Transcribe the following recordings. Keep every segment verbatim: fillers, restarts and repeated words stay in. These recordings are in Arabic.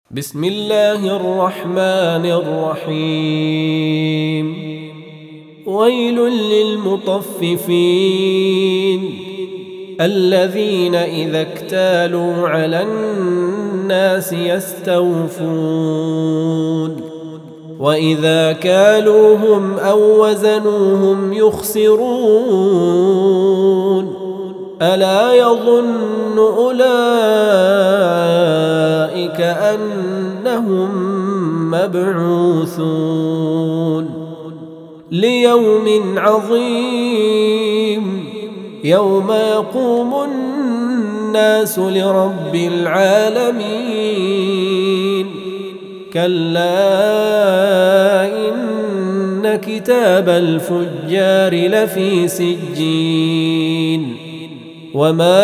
بسم الله الرحمن الرحيم. ويل للمطففين الذين إذا اكتالوا على الناس يستوفون وإذا كالوهم أو وزنوهم يخسرون ألا يظن أولئك أنهم مبعوثون ليوم عظيم يوم يقوم الناس لرب العالمين. كلا إن كتاب الفجار لفي سجين وما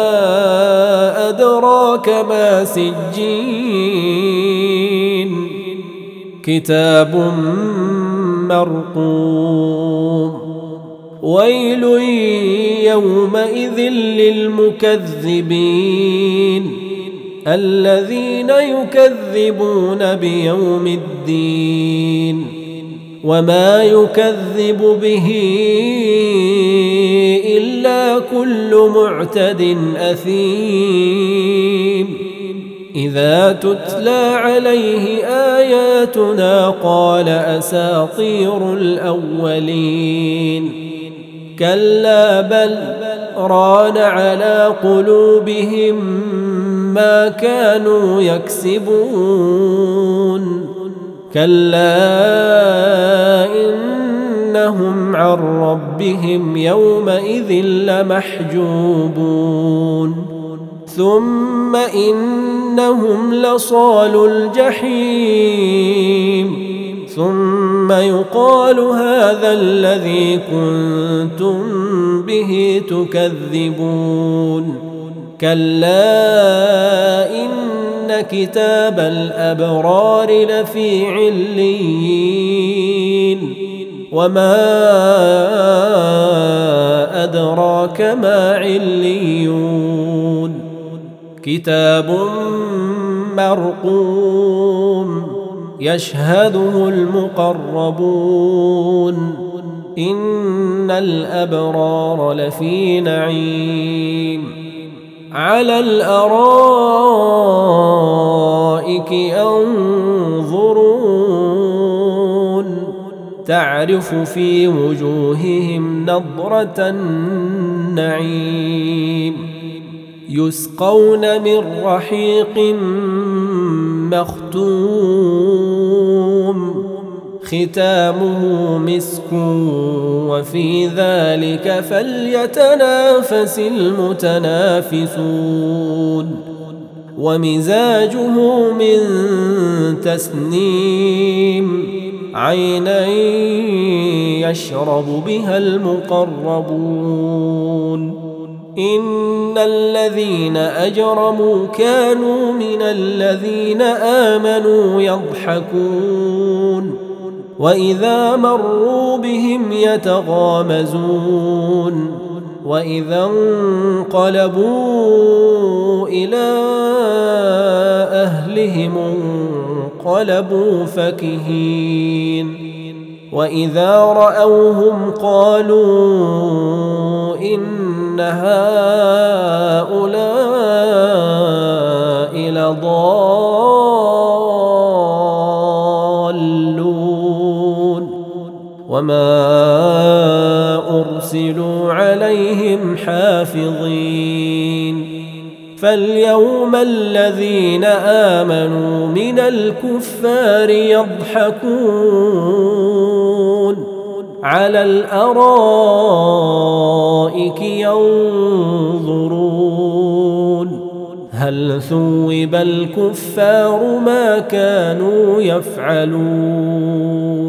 أدراك ما سجين كتاب مرقوم. ويل يومئذ للمكذبين الذين يكذبون بيوم الدين وما يكذب به إلا كل معتد أثيم إذا تتلى عليه آياتنا قال أساطير الأولين. كلا بل ران على قلوبهم ما كانوا يكسبون. كلا إنهم عن ربهم يومئذ لمحجوبون ثم إنهم لصالو الجحيم ثم يقال هذا الذي كنتم به تكذبون. كلا إن كتاب الأبرار لفي عليين وما أدراك ما عليون كتاب مرقوم يشهده المقربون إن الأبرار لفي نعيم على الأرائك ينظرون تعرف في وجوههم نضرة النعيم يسقون من رحيق مختوم ختامه مسك وفي ذلك فليتنافس المتنافسون ومزاجه من تسنيم عينا يشرب بها المقربون. إن الذين أجرموا كانوا من الذين آمنوا يضحكون وإذا مروا بهم يتغامزون وإذا انقلبوا إلى أهلهم انقلبوا فكهين وإذا رأوهم قالوا إن هؤلاء لضالون وما أرسلوا عليهم حافظين. فاليوم الذين آمنوا من الكفار يضحكون على الأرائك ينظرون هل ثوب الكفار ما كانوا يفعلون.